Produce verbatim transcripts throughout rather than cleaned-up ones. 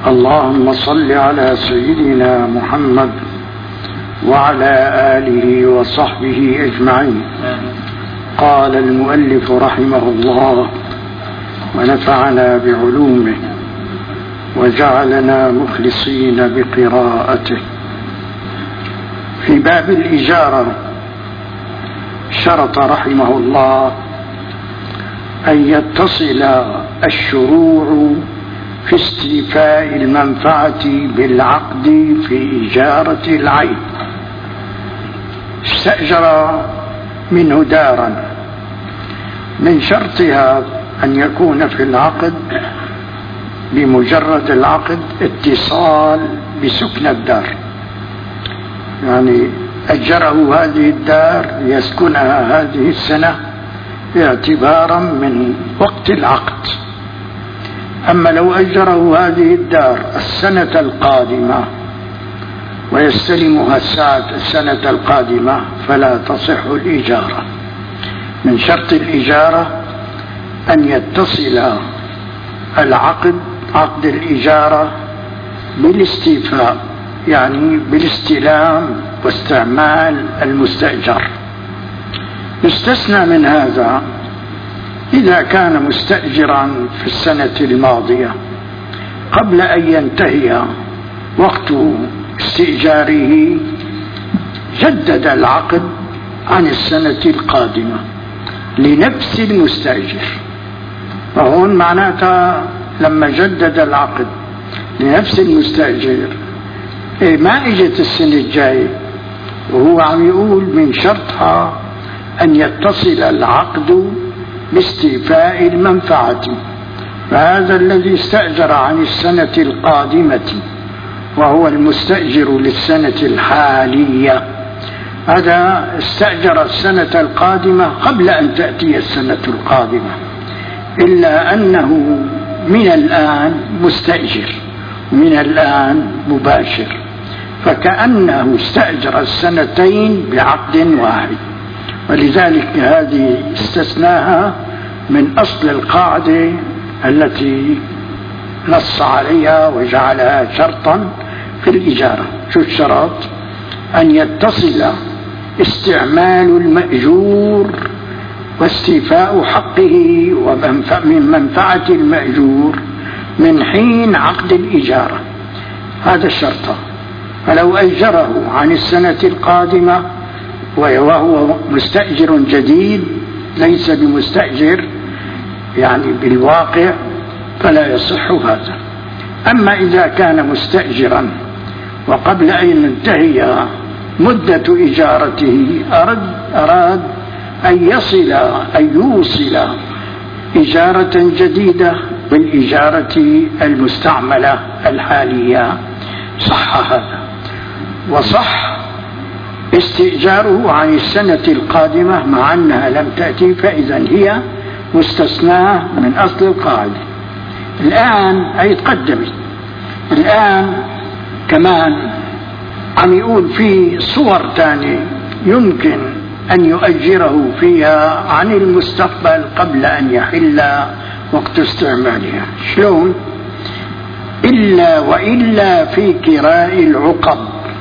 اللهم صل على سيدنا محمد وعلى آله وصحبه أجمعين. قال المؤلف رحمه الله ونفعنا بعلومه وجعلنا مخلصين بقراءته. في باب الإجارة شرط رحمه الله أن يتصل الشروع في استيفاء المنفعة بالعقد في إجارة العين. استأجر منه دارا، من شرطها أن يكون في العقد بمجرد العقد اتصال بسكن الدار، يعني أجره هذه الدار يسكنها هذه السنة اعتبارا من وقت العقد. أما لو أجره هذه الدار السنة القادمة ويستلمها السنة القادمة فلا تصح الإجارة. من شرط الإجارة أن يتصل العقد عقد الإجارة بالاستيفاء، يعني بالاستلام واستعمال المستأجر. يستثنى من هذا إذا كان مستأجرا في السنة الماضية قبل أن ينتهي وقت استئجاره جدد العقد عن السنة القادمة لنفس المستأجر. وهون معناتها لما جدد العقد لنفس المستأجر ما اجت السنة الجاية، وهو عم يقول من شرطها أن يتصل العقد باستيفاء المنفعة. فهذا الذي استأجر عن السنة القادمة وهو المستأجر للسنة الحالية، هذا استأجر السنة القادمة قبل أن تأتي السنة القادمة، إلا أنه من الآن مستأجر من الآن مباشر، فكأنه استأجر السنتين بعقد واحد. ولذلك هذه استثناها من أصل القاعدة التي نص عليها وجعلها شرطا في الإجارة. شو الشرط؟ أن يتصل استعمال المأجور واستيفاء حقه ومن منفعة المأجور من حين عقد الإجارة، هذا الشرط. فلو أجره عن السنة القادمة وهو مستأجر جديد ليس بمستأجر يعني بالواقع فلا يصح هذا. أما إذا كان مستأجرا وقبل أن ينتهي مدة إجارته أراد, أراد أن يصل أن يوصل إجارة جديدة بالإجارة المستعملة الحالية صح هذا. وصح استئجاره عن السنة القادمة مع أنها لم تأتي، فإذا هي مستثناة من أصل القاعدة. الآن أي تقدمت الآن كمان عم يقول في صور تانية يمكن أن يؤجره فيها عن المستقبل قبل أن يحل وقت استعمالها. شلون؟ إلا وإلا في كراء العقب،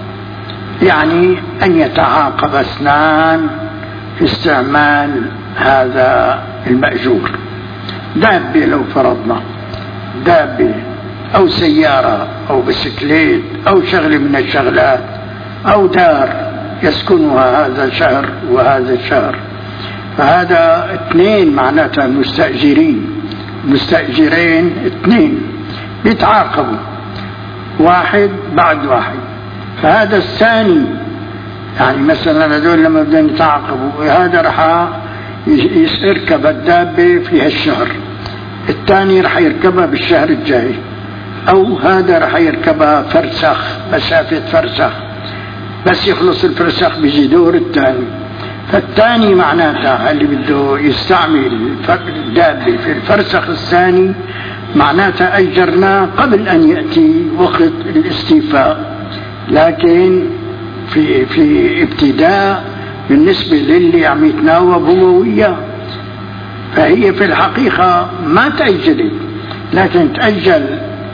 يعني أن يتعاقب اثنان في استعمال هذا المأجور. دابة لو فرضنا دابة أو سيارة أو بسكليت أو شغل من الشغلات أو دار يسكنها هذا شهر وهذا شهر، فهذا اثنين معناتها مستأجرين مستأجرين اثنين بيتعاقبوا واحد بعد واحد. فهذا الثاني يعني مثلا هذول لما بدهم يتعاقبوا هذا رح يركب الدابة في هالشهر، الثاني رح يركبها بالشهر الجاي، أو هذا رح يركبها فرسخ مسافة فرسخ، بس يخلص الفرسخ بيجي دور الثاني. فالثاني معناتها اللي بده يستعمل الدابة في الفرسخ الثاني معناتها أجرناه قبل أن يأتي وقت الاستيفاء، لكن في في ابتداء بالنسبة للي عم يتناوب هو وياه، فهي في الحقيقة ما تأجلت، لكن تأجل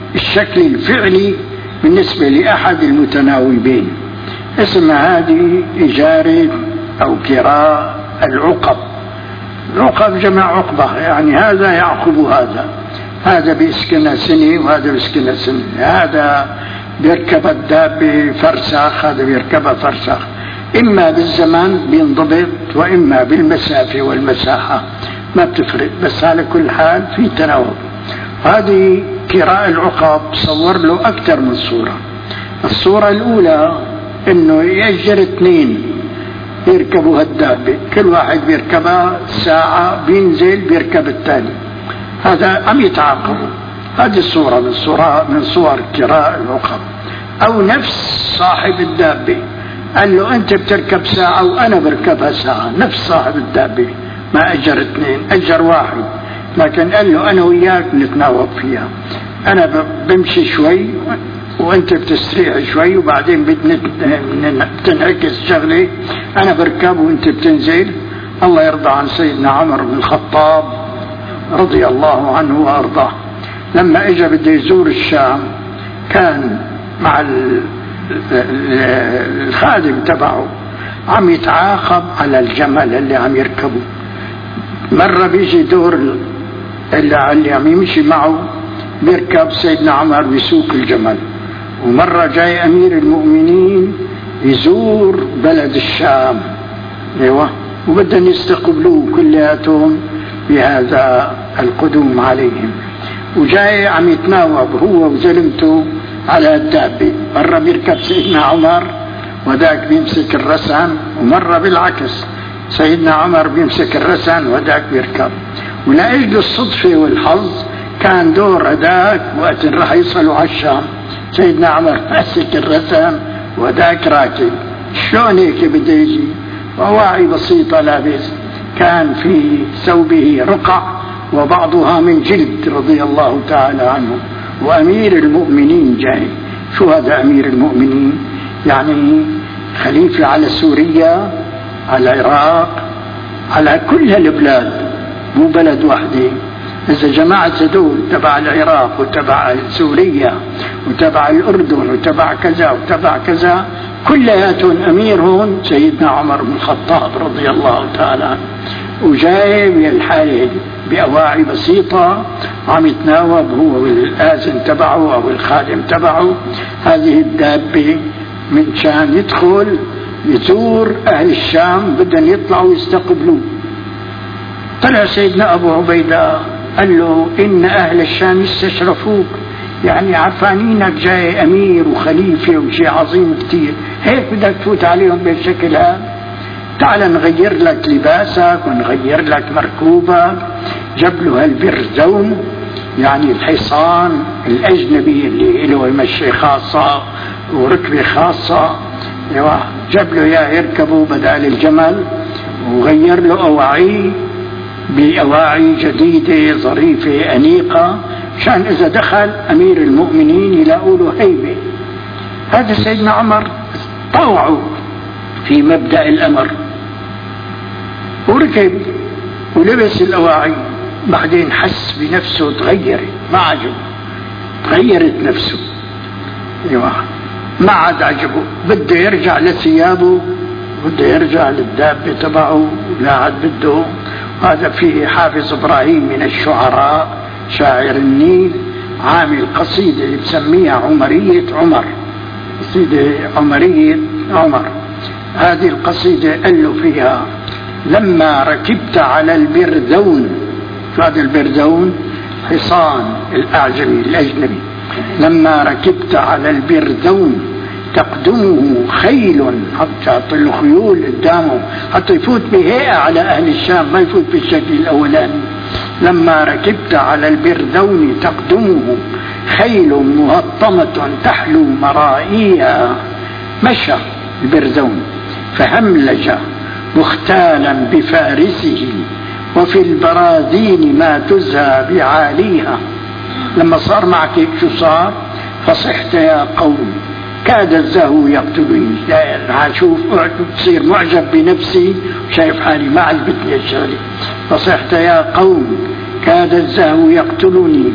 الشكل الفعلي بالنسبة لأحد المتناوبين. اسم هذه إجارة أو كراء العقب. العقب جمع عقبة، يعني هذا يعقب هذا، هذا بيسكن سنة وهذا بيسكن سنة، هذا بيركب الدابة فرسخ هذا بيركبها فرسخ، إما بالزمان بينضبط وإما بالمسافة والمساحة، ما بتفرق، بس على كل حال في تناوب. هذه كراء العقب صور له أكثر من صورة. الصورة الأولى إنه يأجر اثنين يركبوا هالدابة، كل واحد بيركبها ساعة، بينزل بيركب الثاني، هذا عم يتعاقبوا. هذه الصورة من صورة من صور كراء العقب. أو نفس صاحب الدابة قال له أنت بتركب ساعة وأنا بركبها ساعة، نفس صاحب الدابة، ما أجر اثنين، أجر واحد، لكن قال له أنا وياك نتناوب فيها، أنا بمشي شوي وأنت بتستريح شوي وبعدين بتنعكس شغلة، أنا بركب وأنت بتنزل. الله يرضى عن سيدنا عمر بن الخطاب رضي الله عنه وأرضاه، لما إجا بده يزور الشام كان مع الخادم تبعه عم يتعاقب على الجمل اللي عم يركبه. مرة بيجي دور اللي عم يمشي معه بيركب سيدنا عمر بيسوق الجمل، ومرة جاي أمير المؤمنين يزور بلد الشام، ايوه، وبدهم يستقبلوه كلياتهم بهذا القدوم عليهم، وجاي عم يتناوب هو وزلمته على الدابة، مرة بيركب سيدنا عمر وذاك بيمسك الرسن، ومرة بالعكس سيدنا عمر بيمسك الرسن وذاك بيركب. ولأجل الصدفة والحظ كان دور هذاك وقت راح يصلوا على الشام، سيدنا عمر ماسك الرسن وذاك راكب. شلون هيك بده يجي؟ وواعي بسيطة لابس، كان في ثوبه رقع وبعضها من جلد رضي الله تعالى عنه، وأمير المؤمنين جاي. شو هذا أمير المؤمنين؟ يعني خليفة على سوريا، على العراق، على كل هالبلاد، مو بلد واحدة. إذا جماعة هدول تبع العراق وتبع سوريا وتبع الأردن وتبع كذا وتبع كذا، كلياتهم أميرهم سيدنا عمر بن الخطاب رضي الله تعالى عنه، وجاي بالحالة بأواعي بسيطة عم يتناوب هو والآذن تبعه أو الخادم تبعه هذه الدابة من شان يدخل يزور أهل الشام، بدهم يطلعوا يستقبلوه. طلع سيدنا أبو عبيدة قال له إن أهل الشام استشرفوك، يعني عرفانينك جاي أمير وخليفة وشيء عظيم كتير، هيك بدك تفوت عليهم بالشكل هذا؟ تعال نغير لك لباسك ونغير لك مركوبك. جاب له هالبرزون، يعني الحصان الأجنبي اللي له مشي خاصة وركبة خاصة، جاب له إياه يركبه بدال الجمل، وغير له أواعي بأواعي جديدة ظريفة أنيقة، عشان إذا دخل أمير المؤمنين يلاقوا له هيبة. هذا سيدنا عمر طوعوا في مبدأ الأمر، وركب ولبس الأواعي، بعدين حس بنفسه تغيرت، ما عجبه، تغيرت نفسه، ايوه، ما عاد عجبه، بده يرجع لثيابه، بده يرجع للدابة تبعه، لا عاد بده. هذا فيه حافظ إبراهيم من الشعراء شاعر النيل عامل قصيدة بسميها عمرية عمر، قصيدة عمرية عمر. هذه القصيدة قال له فيها: لما ركبت على البرذون، هذا البرذون حصان الأعجمي الأجنبي، لما ركبت على البرذون تقدمه خيل، حتى يحط له خيول قدامه حتى يفوت بهيئة على أهل الشام، ما يفوت بالشكل الأولاني. لما ركبت على البرذون تقدمه خيل مهطمة تحلو مرائيها، مشى البرذون فهملج مختالا بفارسه، وفي البراذين ما تزهى بعاليها. لما صار معك هيك شو صار؟ فصحت يا قوم كاد الزهو يقتلني، شوف بصير معجب بنفسي وشايف حالي ما عجبتني الشغله. فصحت يا قوم كاد الزهو يقتلني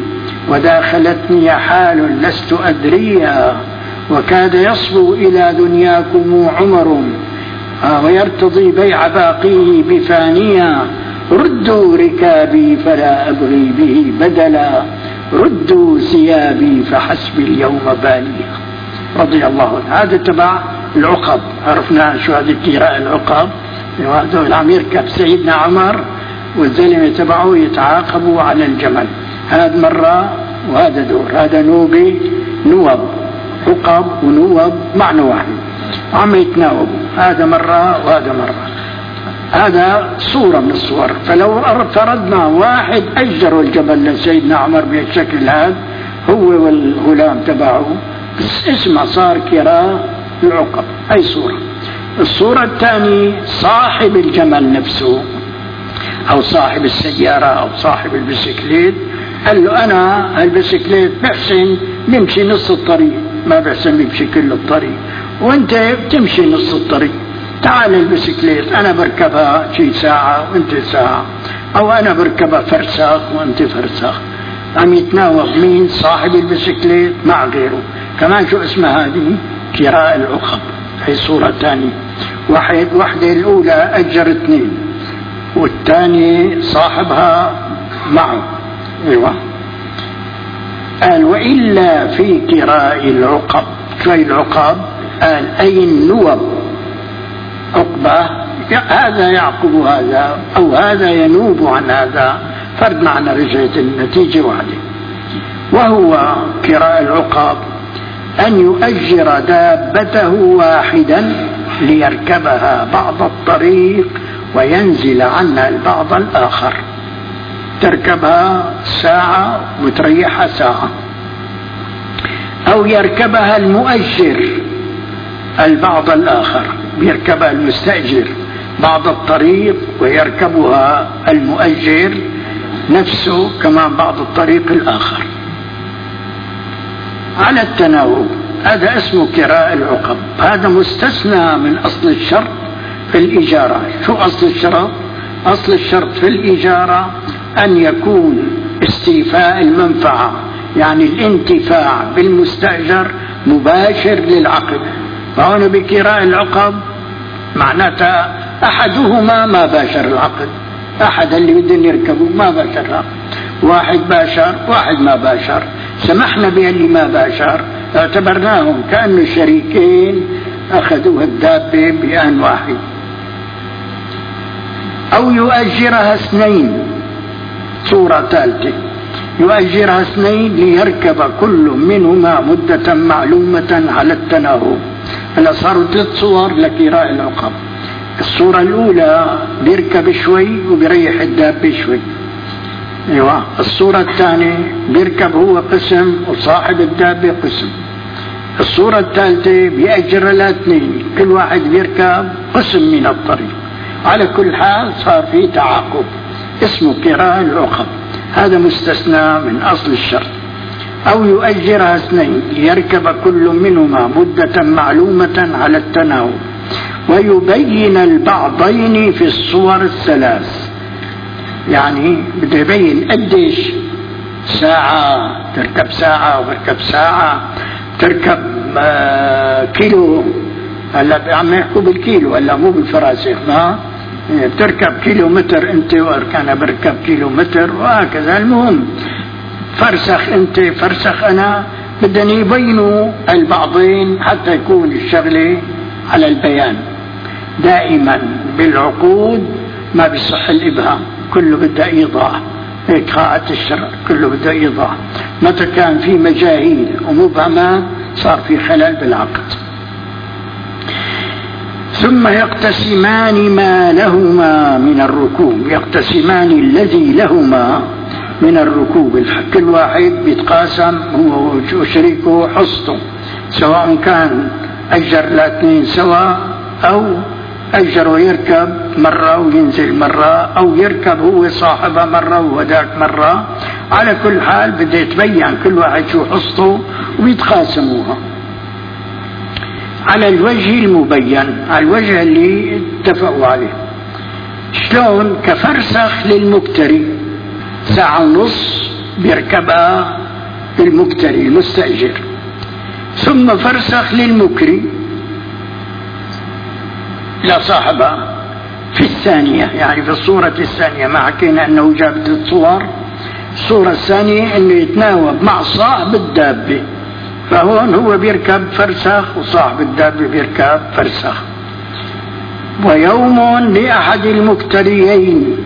وداخلتني حال لست أدريها، وكاد يصبو إلى دنياكم عمر ويرتضي بيع باقيه بفانيا. ردوا ركابي فلا أبغي به بدلا، ردوا ثيابي فحسبي اليوم باليا. رضي الله عنه. هذا تبع العقب، عرفنا شو هذه كراء العقب، هذول عم يركب سيدنا عمر والزلمة تبعه يتعاقبوا على الجمل. هذا مرة وهذا دور، هذا نوبي نوب، عقب ونوب معنى واحد، عم يتناوبوا، هذا مرة وهذا مرة. هذا صورة من الصور. فلو فرضنا واحد أجروا الجبل لسيدنا عمر بهالشكل هذا هو والغلام تبعه، اسمه صار كراء العقب. أي صورة. الصورة الثانية صاحب الجمل نفسه أو صاحب السيارة أو صاحب البسكليت قال له أنا البسكليت بحسن نمشي نص الطريق، ما بحسن نمشي كل الطريق، وانت بتمشي نص الطريق، تعال البسكليت أنا بركبها شي ساعة وانت ساعة، أو أنا بركبها فرساخ وانت فرساخ. عم يتناوب مين؟ صاحب البسكليت مع غيره. كمان شو اسمها هذه؟ كراء العقب. هي صورة ثانية. واحد واحدة الأولى أجر اثنين والثاني صاحبها معه. ايوه. قال وإلا في كراء العقب. كراء العقب قال أي النوب عقبة، هذا يعقب هذا أو هذا ينوب عن هذا، فرد معنى رجعت النتيجة واحدة. وهو كراء العقب أن يؤجر دابته واحدا ليركبها بعض الطريق وينزل عنها البعض الآخر. تركبها ساعة وتريحها ساعة. أو يركبها المؤجر البعض الآخر، يركبها المستأجر بعض الطريق ويركبها المؤجر نفسه كمان بعض الطريق الآخر على التناوب. هذا اسمه كراء العقب. هذا مستثنى من أصل الشرط في الإجارة. شو أصل الشرط؟ أصل الشرط في الإجارة أن يكون استيفاء المنفعة، يعني الانتفاع بالمستأجر مباشر للعقد. فهنا بكراء العقب معناتها أحدهما ما باشر العقد، أحد اللي بدهم يركبوا ما باشر العقد، واحد باشر واحد ما باشر، سمحنا باللي ما باشر اعتبرناهم كأنه شريكين أخذوا الدابة بآن واحد. أو يؤجرها اثنين. صورة ثالثة يؤجرها اثنين ليركب كل منهما مدة معلومة على التناوب. هلا صاروا ثلاث صور لكراء العقب. الصورة الأولى بيركب شوي وبيريح الدابة شوي. ايوه. الصورة الثانية بيركب هو قسم وصاحب الدابة قسم. الصورة الثالثة بيأجر الاثنين، كل واحد بيركب قسم من الطريق. على كل حال صار في تعاقب، اسمه كراء العقب. هذا مستثنى من أصل الشرط. أو يؤجرها اثنين ليركب كل منهما مدة معلومة على التناوب ويبين البعضين في الصور الثلاث. يعني بده يبين قديش ساعة تركب ساعة وتركب ساعة، تركب آه كيلو. هلا عم يحكوا بالكيلو هلا مو بالفراسخ، ما بتركب كيلو متر انت واركانا بركب كيلو متر وهكذا. المهم فرسخ انت فرسخ انا، بدنا يبينوا البعضين حتى يكون الشغله على البيان. دائما بالعقود ما بيصح الابهام، كله بده ايضاح. هيك قاعدة الشرع كله بده ايضاح. متى كان في مجاهيل ومبهمات صار في خلل بالعقد. ثم يقتسمان ما لهما من الركوب. يقتسمان الذي لهما من الركوب. كل واحد بيتقاسم هو وشريكه حصته، سواء كان أجر الاثنين سوا أو أجر ويركب مرة وينزل مرة، أو يركب هو صاحبها مرة وذاك مرة. على كل حال بده يتبين كل واحد شو حصته ويتقاسموها على الوجه المبين، على الوجه اللي اتفقوا عليه. شلون؟ كفرسخ للمبتري، ساعة ونص بيركبها المكتري المستأجر، ثم فرسخ للمكري لا صاحبها في الثانية، يعني في الصورة الثانية. ما حكينا أنه جاب ثلاث صور. الصورة الثانية أنه يتناوب مع صاحب الدابة، فهون هو بيركب فرسخ وصاحب الدابة بيركب فرسخ. ويوم لأحد المكتريين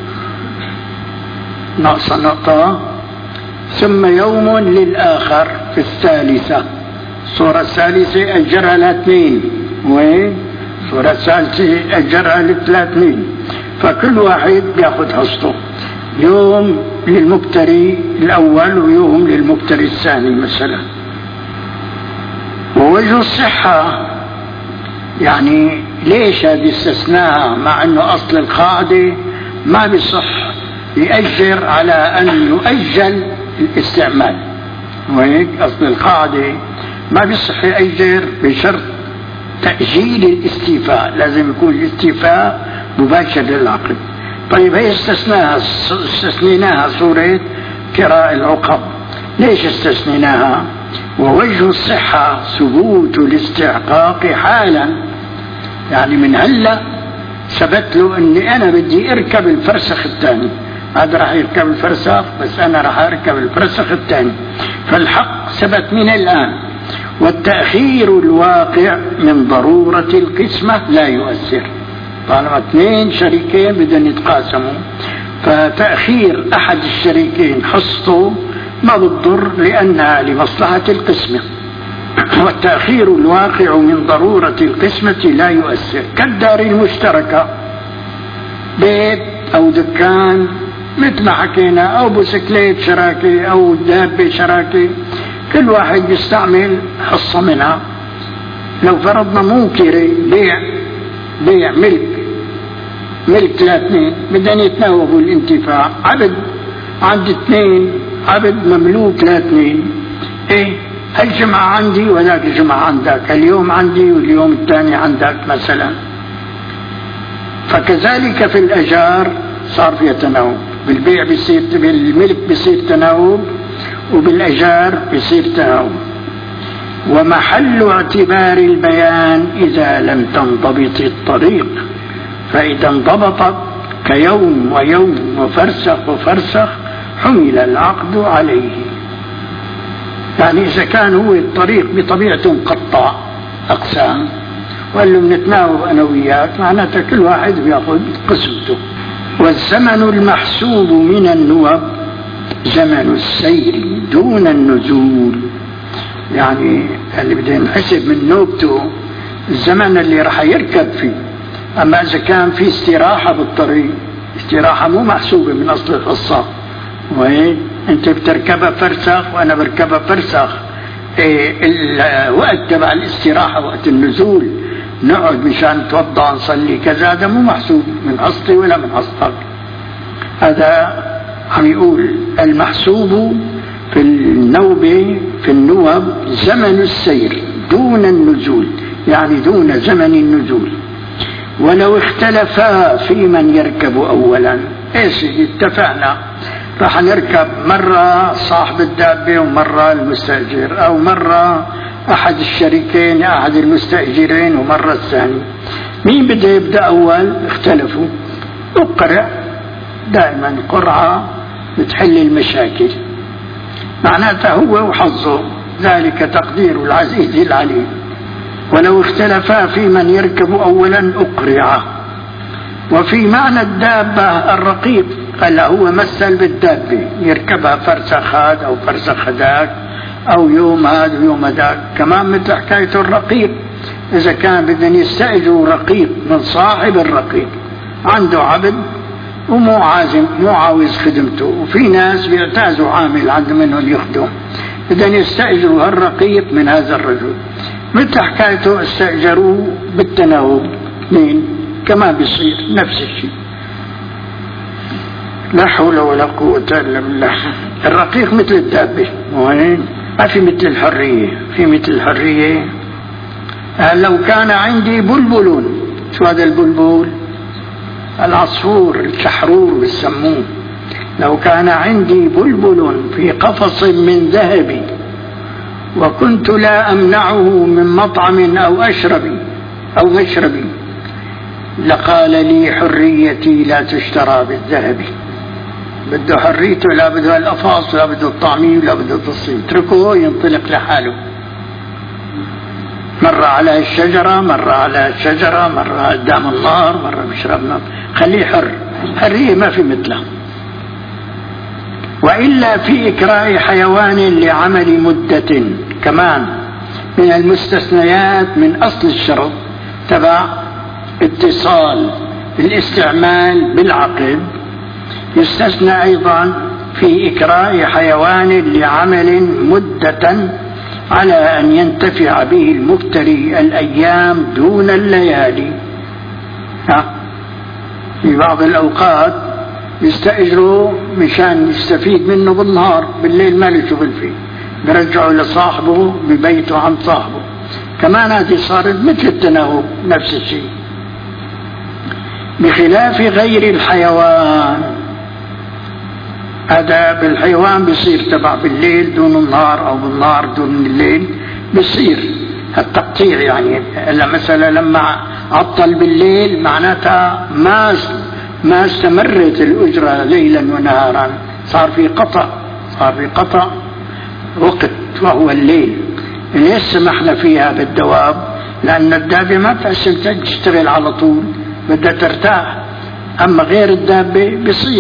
ناقص نقطة، ثم يوم للآخر في الثالثة. الصورة الثالثة أجرها الاثنين، وين الصورة الثالثة أجرها للثلاثين، فكل واحد يأخذ حصته، يوم للمكتري الأول ويوم للمكتري الثاني مثلا. ووجه الصحة يعني ليش هذه استثناء مع أنه أصل القاعدة ما بيصح يأجر على أن يؤجل الاستعمال، وهيك أصل القاعدة ما بيصح يأجر بشرط تأجيل الاستيفاء، لازم يكون الاستيفاء مباشر للعقد. طيب هي استثناها استثنيناها صورة كراء العقب. ليش استثنيناها؟ ووجه الصحة ثبوت الاستحقاق حالا، يعني من هلا ثبت له اني انا بدي اركب الفرسخ الثاني، هذا راح يركب الفرسخ بس انا راح اركب الفرسخ الثاني، فالحق ثبت من الان. والتأخير الواقع من ضرورة القسمة لا يؤثر، طالما اثنين شريكين بدهم يتقاسموا، فتأخير احد الشريكين حصته ما بتضر لانها لمصلحة القسمة. والتأخير الواقع من ضرورة القسمة لا يؤثر، كالدار المشتركة، بيت او دكان مثل ما حكينا، او بسكليت شراكة او دابة شراكة، كل واحد بيستعمل حصة منها. لو فرضنا منكرة بيع بيع ملك ملك لاثنين بدهم يتناوبوا الانتفاع، عبد عند اثنين، عبد مملوك لاثنين، ايه هالجمعة عندي وذاك الجمعة عندك، اليوم عندي واليوم الثاني عندك مثلا. فكذلك في الأجار صار فيها تناوب، بالبيع بيصير، بالملك بيصير تناوب، وبالأجار بيصير تناوب. ومحل اعتبار البيان إذا لم تنضبط الطريق، فإذا انضبطت كيوم ويوم وفرسخ وفرسخ حمل العقد عليه. يعني إذا كان هو الطريق بطبيعته مقطع أقسام وقال له بنتناوب أنا وياك، معناتها كل واحد بيأخذ قسمته. والزمن المحسوب من النوب زمن السير دون النزول، يعني اللي بده ينحسب من نوبته الزمن اللي راح يركب فيه. أما إذا كان في استراحة بالطريق، استراحة مو محسوبة من أصل القصة، وين أنت بتركبها فرسخ وأنا بركبها فرسخ، إيه الوقت تبع الاستراحة وقت النزول نقعد مشان نتوضأ نصلي كذا، هذا مو محسوب من أصلي ولا من أصلك. هذا عم يقول المحسوب في النوبة في النوب زمن السير دون النزول، يعني دون زمن النزول. ولو اختلفا في من يركب أولا، ايش اتفقنا راح نركب مرة صاحب الدابة ومرة المستأجر، أو مرة أحد الشريكين أحد المستأجرين ومرة الثاني، مين بده يبدأ أول؟ اختلفوا، اقرع، دائما قرعة بتحل المشاكل، معناتها هو وحظه، ذلك تقدير العزيز العليم. ولو اختلفا في من يركب أولا أقرع. وفي معنى الدابة الرقيق، قال هو مثل بالدابة يركبها فرسخ هذا أو فرسخ ذاك، أو يوم هذا ويوم ذاك، كمان مثل حكاية الرقيق، إذا كان بدهم يستأجروا رقيق من صاحب الرقيق، عنده عبد ومو عازم مو عاوز خدمته، وفي ناس بيعتازوا عامل عنده منهم يخدم، بدهم يستأجروا هالرقيق من هذا الرجل، مثل حكايته استأجروه بالتناوب اثنين، كما بيصير نفس الشيء. لا حول ولا قوة إلا بالله. الرقيق مثل الدابة، وين ما في مثل الحرية، في مثل الحرية. لو كان عندي بلبل، شو هذا البلبل؟ العصفور الشحرور بسموه، لو كان عندي بلبل في قفص من ذهب وكنت لا أمنعه من مطعم أو أشرب أو مشرب لقال لي حريتي لا تشترى بالذهب. بده حريته، لا بده الأفاص، لا بده الطعمية، لا بده التصيب، اتركه ينطلق لحاله. مرة على الشجرة، مرة على الشجرة، مرة قدام النار، مرة بيشرب نار، خليه حر. حرية ما في مثلها. وإلا في إكراء حيوان لعمل مدة كمان من المستثنيات من أصل الشرط تبع اتصال الاستعمال بالعقد. يستثنى أيضا في إكراء حيوان لعمل مدة على أن ينتفع به المفتري الأيام دون الليالي. ها في بعض الأوقات يستأجروا مشان يستفيد منه بالنهار، بالليل ما له شغل فيه، برجعوا لصاحبه ببيته عند صاحبه. كمان هذه صارت مثل التناوب، نفس الشيء. بخلاف غير الحيوان، هذا بالحيوان بيصير تبع بالليل دون النهار أو بالنهار دون الليل، بيصير التقطيع. يعني مثلا لما عطل بالليل معناتها ما ما استمرت الأجرة ليلا ونهارا، صار في قطع، صار في قطع وقت وهو الليل. ليش سمحنا فيها بالدواب؟ لأن الدابة ما بتقسم تشتغل على طول، بدها ترتاح. أما غير الدابة بيصير.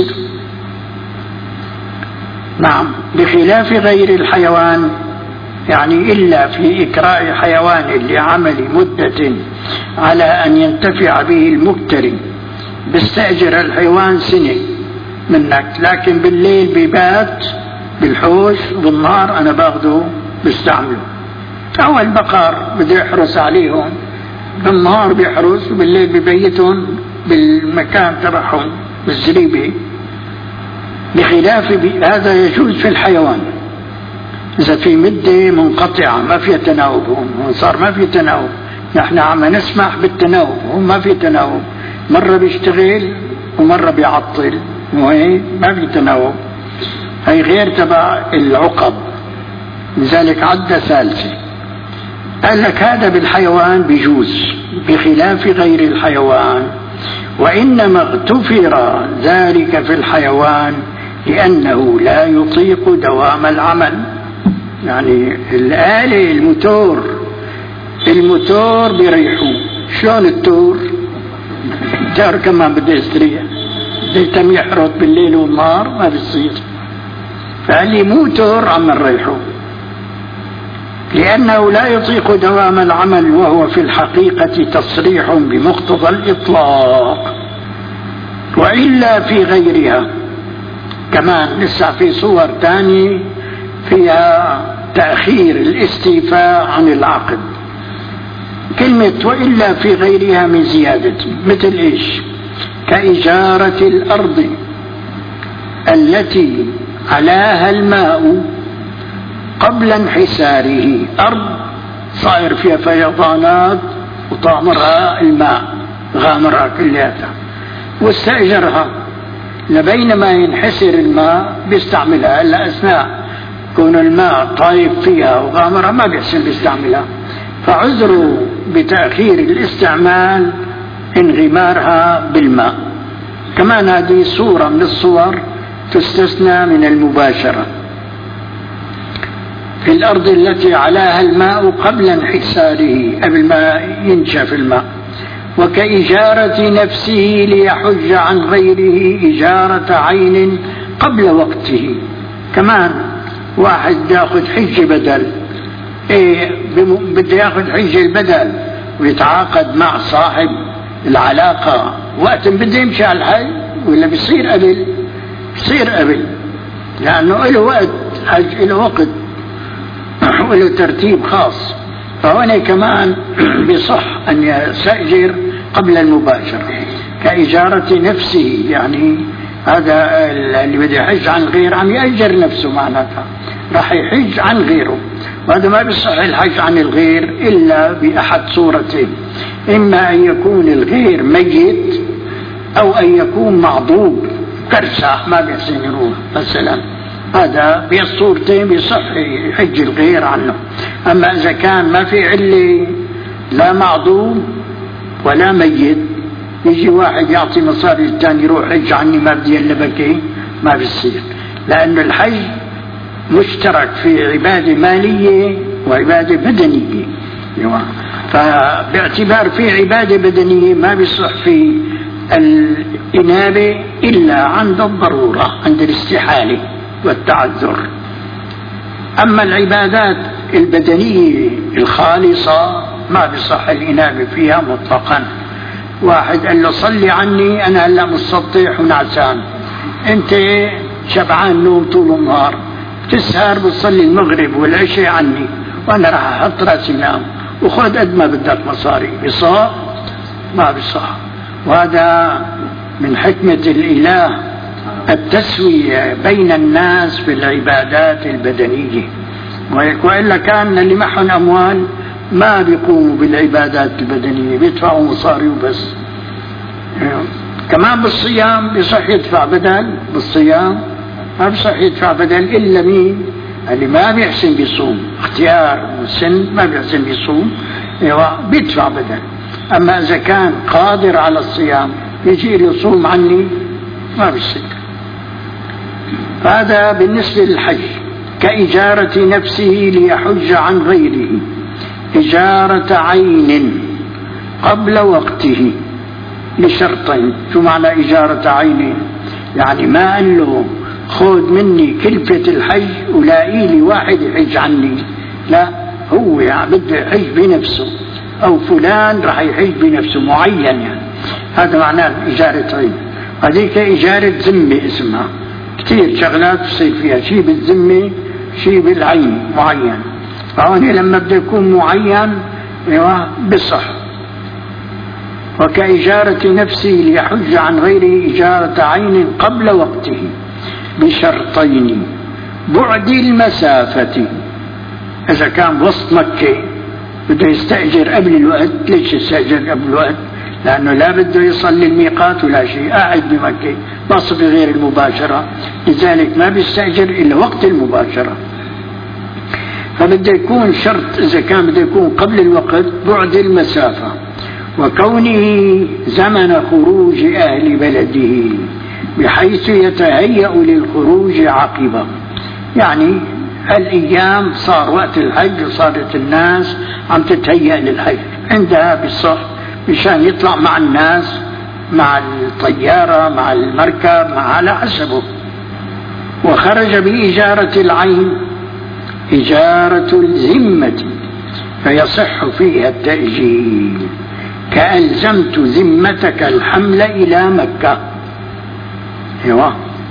نعم. بخلاف غير الحيوان، يعني إلا في إكراء حيوان لعمل مدة على أن ينتفع به المبتري. بيستأجر الحيوان سنة منك، لكن بالليل بيبات بالحوش وبالنهار أنا باخده بستعمله. أو البقر بده يحرس عليهم، بالنهار بيحرس وبالليل ببيتهم بالمكان تبعهم بالزريبة. بخلاف هذا يجوز في الحيوان إذا في مدة منقطعة ما في تناوب. صار ما في تناوب، نحن عم نسمح بالتناوب، هم ما في تناوب. مرة بيشتغل ومرة بيعطل، وهي ما في تناوب. هي غير تبع العقب، لذلك عدى ثالثة. قال لك هذا بالحيوان بيجوز بخلاف غير الحيوان، وإنما اغتفر ذلك في الحيوان لأنه لا يطيق دوام العمل. يعني الآلة الموتور الموتور بيريحوه. شلون التور؟ التور كمان بده يستريح، بده يتم يحرط بالليل والنهار ما بيصير. فقال لي موتور عم نريحه لأنه لا يطيق دوام العمل، وهو في الحقيقة تصريح بمقتضى الإطلاق. وإلا في غيرها كمان لسه في صور تانية فيها تأخير الاستيفاء عن العقد. كلمة وإلا في غيرها من زيادة، مثل إيش؟ كإجارة الأرض التي علاها الماء قبل انحساره. أرض صاير فيها فيضانات وطامرها الماء، غامرها كلياتها، واستأجرها لبينما ينحسر الماء بيستعملها. إلا أثناء كون الماء طايف فيها وغامرها ما بيحسن بيستعملها، فعذروا بتأخير الاستعمال انغمارها بالماء. كمان هذه صورة من الصور تستثنى من المباشرة. في الأرض التي علاها الماء قبل انحساره، قبل ما ينشف الماء. وكإجارة نفسه ليحج عن غيره إجارة عين قبل وقته. كمان واحد ياخذ حج بدل، ايه بده ياخذ حج البدل ويتعاقد مع صاحب العلاقة وقت بده يمشي على الحج، ولا بيصير قبل؟ بيصير قبل، لأنه له وقت حج، له وقت وله ترتيب خاص. فهنا كمان بصح أن يستأجر قبل المباشرة. كإجارة نفسه، يعني هذا اللي بده يحج عن غير عم يأجر نفسه، معناتها راح يحج عن غيره. وهذا ما بيصح الحج عن الغير إلا بأحد صورتين: إما أن يكون الغير ميت، أو أن يكون معضوب كرسة ما بيحسن يروح مثلا، هذا بالصورتين بيصح يحج الغير عنه. أما إذا كان ما في علة لا معظوم ولا ميت، يجي واحد يعطي مصاري الثاني يروح حج عني ما بدي إلا بكي، ما بيصير، لأن الحج مشترك في عبادة مالية وعبادة بدنية. فباعتبار في عبادة بدنية ما بيصح في الإنابة إلا عند الضرورة، عند الاستحالة والتعذر. أما العبادات البدنية الخالصة ما بيصح الإنابة فيها مطلقا. واحد قال له صلي عني أنا هلا مستطيح ونعسان، أنت شبعان نوم طول النهار، تسهر بتصلي المغرب والعشاء عني وأنا راح أحط راسي نام وخذ قد ما بدك مصاري، بصح؟ ما بصح. وهذا من حكمة الإله التسوية بين الناس في العبادات البدنية، وإلا كان اللي معهم أموال ما بيقوموا بالعبادات البدنية، بيدفعوا مصاري وبس. كمان بالصيام بيصح يدفع بدل، بالصيام ما بيصح يدفع بدل إلا مين؟ اللي ما بيحسن بيصوم، اختيار والسن ما بيحسن بيصوم بيدفع بدل. أما إذا كان قادر على الصيام يجي يصوم عني ما بيصير. هذا بالنسبة للحج. كإجارة نفسه ليحج عن غيره، إجارة عين قبل وقته لشرطين. شو معنى إجارة عين؟ يعني ما قال له خذ مني كلفة الحج ولاقي لي واحد يحج عني، لا، هو يعني بده يحج بنفسه، أو فلان راح يحج بنفسه معين، يعني هذا معناه إجارة عين. هذيك إجارة ذمة اسمها، كثير شغلات بصير فيها شيء بالذمة شيء بالعين معين. فهون لما بده يكون معين بصح. وكإجارة نفسه ليحج عن غيره إجارة عين قبل وقته بشرطين: بعد المسافة، إذا كان وسط مكة بده يستأجر قبل الوقت. ليش يستأجر قبل الوقت؟ لأنه لا بده يصل للميقات ولا شيء، قاعد بمكة بصف غير المباشرة، لذلك ما بيستأجر إلا وقت المباشرة. فبده يكون شرط إذا كان بده يكون قبل الوقت بعد المسافة، وكونه زمن خروج أهل بلده بحيث يتهيأ للخروج عقبه. يعني الأيام صار وقت الحج وصارت الناس عم تتهيأ للحج، عندها بالصح مشان يطلع مع الناس، مع الطيارة مع المركب مع على حسبه. وخرج بإجارة العين إجارة الذمة فيصح فيها التأجيل، كألزمت ذمتك الحمل إلى مكة. ايوه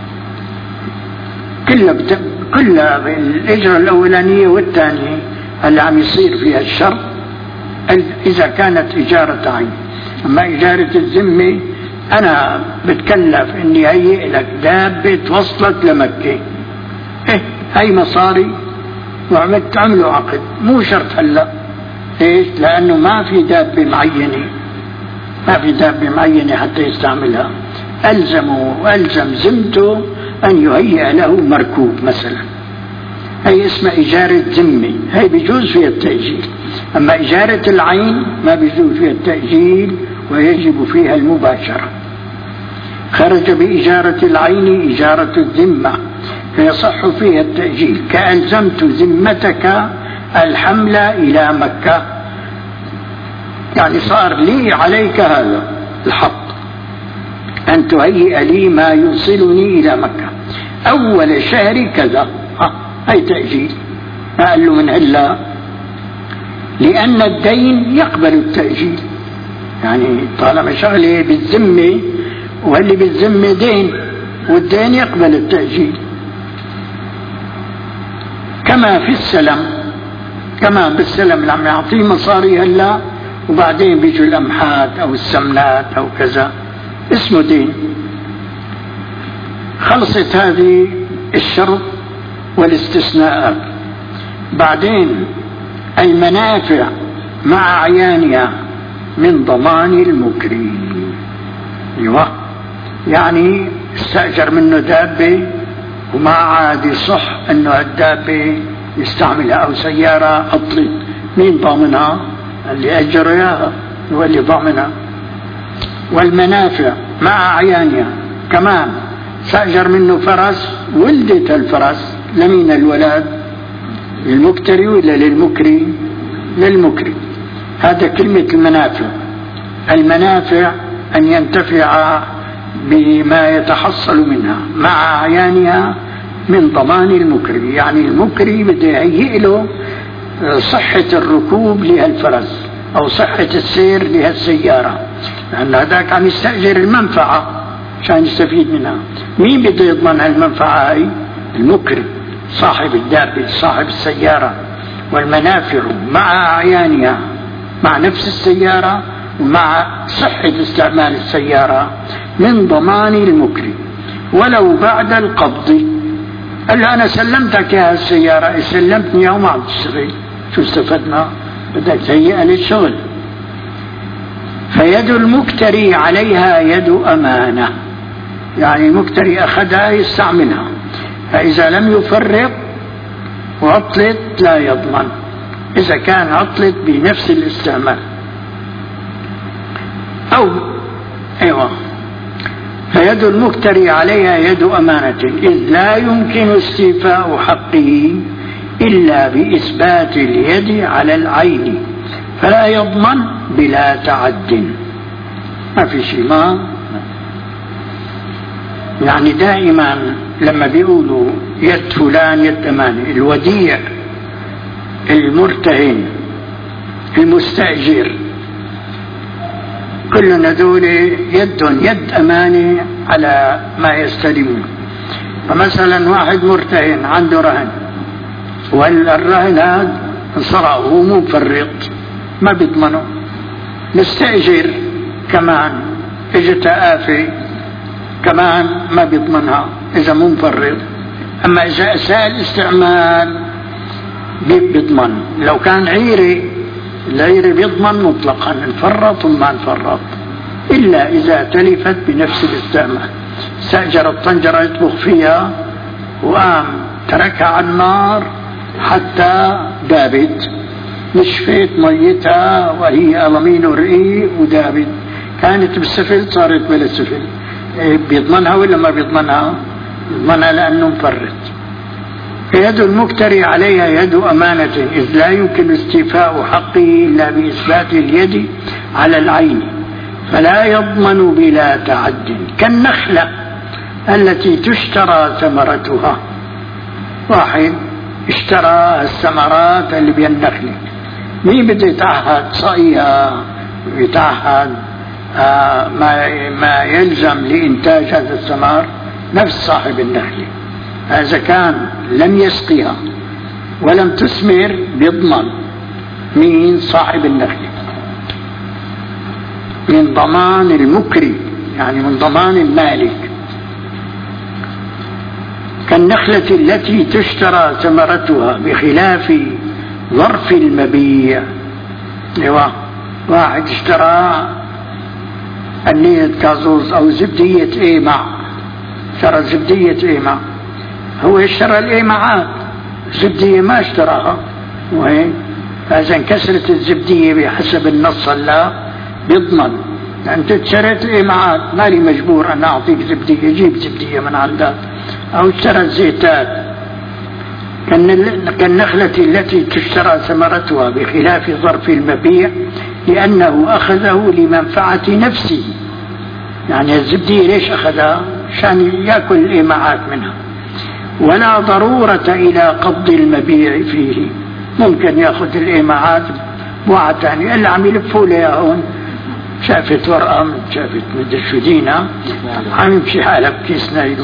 كلها بت... كلها الإجرة الأولانية والثانية اللي عم يصير فيها الشرط إذا كانت إجارة عين. أما إجارة الذمة أنا بتكلف إني هيئ لك دابة توصلك لمكة، إيه هي مصاري وعملت عملوا عقد، مو شرط هلا. ليش؟ لأنه ما في دابة معينة، ما في دابة معينة حتى يستعملها. ألزموا وألزم ذمته أن يهيئ له مركوب مثلا، هي اسمها إجارة ذمة، هي بيجوز فيها التأجيل. أما إجارة العين ما بيجوز فيها التأجيل ويجب فيها المباشرة. خرج بإجارة العين إجارة الذمة فيصح فيها التأجيل، كألزمت ذمتك الحمل إلى مكة، يعني صار لي عليك هذا الحق أن تهيئ لي ما يوصلني إلى مكة أول شهر كذا. هاي تأجيل، ما قال له من هلا، لأن الدين يقبل التأجيل. يعني طالما شغله بالذمة واللي بالذمة دين، والدين يقبل التأجيل. كما في السلم، كما بالسلم اللي عم يعطيه مصاري هلا وبعدين بيجوا الأمحات أو السمنات أو كذا، اسمه دين. خلصت هذه الشرط والاستثناءات. بعدين المنافع مع أعيانها من ضمان المكري. ايوه يعني استأجر منه دابة وما عاد يصح انه الدابة يستعملها او سيارة عطلت، مين ضامنها؟ اللي اجر اياها هو اللي ضامنها. والمنافع مع اعيانها كمان، استأجر منه فرس، ولدت الفرس لمين الولد؟ للمكتري ولا للمكري؟ للمكري. هذا كلمة المنافع. المنافع أن ينتفع بما يتحصل منها مع أعيانها من ضمان المكري. يعني المكري بده يهيئ له صحة الركوب لهالفرس أو صحة السير لهالسيارة، لأن هذاك عم يستأجر المنفعة عشان يستفيد منها. مين بده يضمن هالمنفعة هاي؟ المكري، صاحب الدابة، صاحب السيارة. والمنافع مع أعيانها، مع نفس السيارة ومع صحة استعمال السيارة من ضمان المكري ولو بعد القبض. قال له أنا سلمتك يا السيارة، سلمتني وما عم تشتغل، شو استفدنا؟ بدك تهيئها للشغل. فيد المكتري عليها يد أمانة، يعني المكتري أخذها يستعملها، فإذا لم يفرق وعطلت لا يضمن إذا كان عطلت بنفس الاستعمال. أو أيوة، فيد المكتري عليها يد أمانة إذ لا يمكن استيفاء حقه إلا بإثبات اليد على العين، فلا يضمن بلا تعد. ما في شيء، ما يعني دائما لما بيقولوا يد فلان يد أمانة، الوديع، المرتهن، المستأجر، كل هذول يد يد أمانة على ما يستلمون. فمثلا واحد مرتهن عنده رهن، والرهن هذا انصرع وهو مفرط ما بيضمنه. مستأجر كمان اجت آفة كمان ما بيضمنها إذا منفرط. أما إذا أساء الاستعمال بيضمن. لو كان عيري، العيري بيضمن مطلقا انفرط وما انفرط، إلا إذا تلفت بنفس الاستعمال. استأجر الطنجرة يطبخ فيها وقام تركها على النار حتى دابت، نشفت ميتها وهي ألمين ورقيق ودابت، كانت بالسفل صارت بلا سفل. بيضمنها ولا ما بيضمنها؟ بيضمنها لأنه مفرط. فيد المكتري عليها يد أمانة إذ لا يمكن استيفاء حقه إلا بإثبات اليد على العين، فلا يضمن بلا تعد. كالنخلة التي تشترى ثمرتها، واحد اشترى الثمرات اللي بالنخلة، مين بده يتعهد صقيها ويتعهد آه ما, ما يلزم لإنتاج هذا الثمار؟ نفس صاحب النخلة. إذا كان لم يسقيها ولم تثمر بيضمن مين؟ صاحب النخلة، من ضمان المكري، يعني من ضمان المالك. كالنخلة التي تشترى ثمرتها بخلاف ظرف المبيع. ايوه، واحد اشترى أنية كازوز أو زبدية ايمع، اشترى زبدية ايمع، هو اشترى الايمعات، الزبدية ما اشتراها، وهي فإذا انكسرت الزبدية بحسب النص لا بيضمن. أنت اشتريت الايمعات، مالي مجبور أن أعطيك زبدية، جيب زبدية من عندك. أو اشترى الزيتات. كالنخلة التي تشترى ثمرتها بخلاف ظرف المبيع لأنه أخذه لمنفعة نفسه. يعني الزبدية ليش أخذها؟ عشان يأكل الإيماعات منها، ولا ضرورة إلى قبض المبيع فيه. ممكن يأخذ الإيماعات بوعة ثانية اللي عم يلفوا لها هون، شافت ورقة، شافت مدشودينها، عم يمشي حالها بكيس نايلو.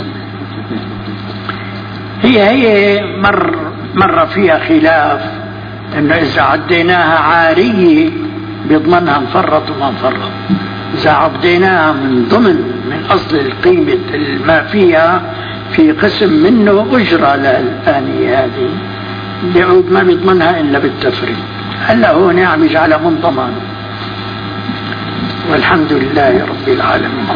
هي هي مر مر فيها خلاف انه اذا عديناها عارية بيضمنها مفرط وما مفرط. اذا عديناها من ضمن من اصل القيمة ما فيها في قسم منه اجرى للآنية هذه بيعود ما بيضمنها الا بالتفريط. هلا هون عم يجعلها من ضمان. والحمد لله رب العالمين.